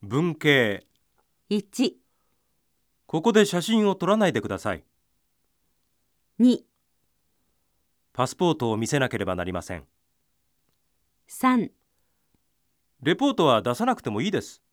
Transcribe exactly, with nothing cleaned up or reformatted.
文系。 いち、 ここで写真を撮らないでください。 に、 パスポートを見せなければなりません。 さん、 レポートは出さなくてもいいです。